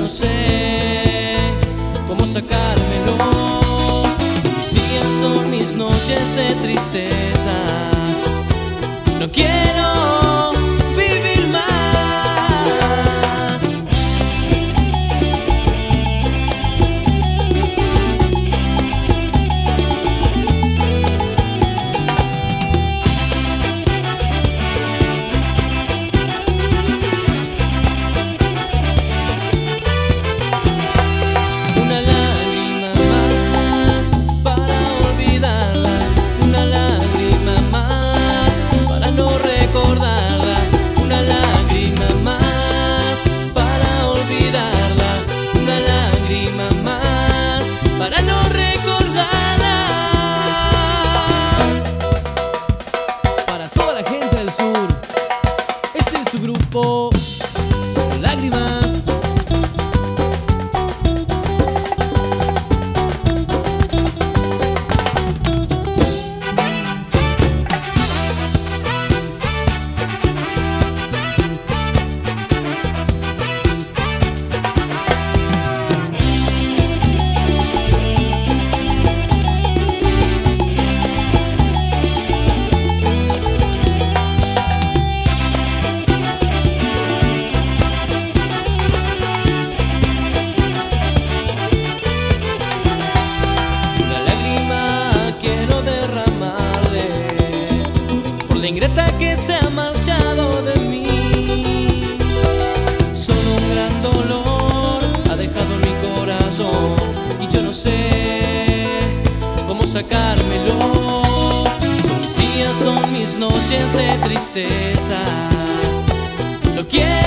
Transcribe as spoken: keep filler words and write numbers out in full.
no sé cómo sacármelo. Mis días son mis noches de tristeza. No quiero vivir más. Una lágrima más para olvidarla. Una lágrima más para no recordarla. Una lágrima más para olvidarla. Una lágrima más para no recordarla. Para toda la gente del sur, este es tu grupo Lágrimas. La ingrata que se ha marchado de mí. Solo un gran dolor ha dejado en mi corazón y yo no sé cómo sacármelo. Mis días son mis noches de tristeza. No quiero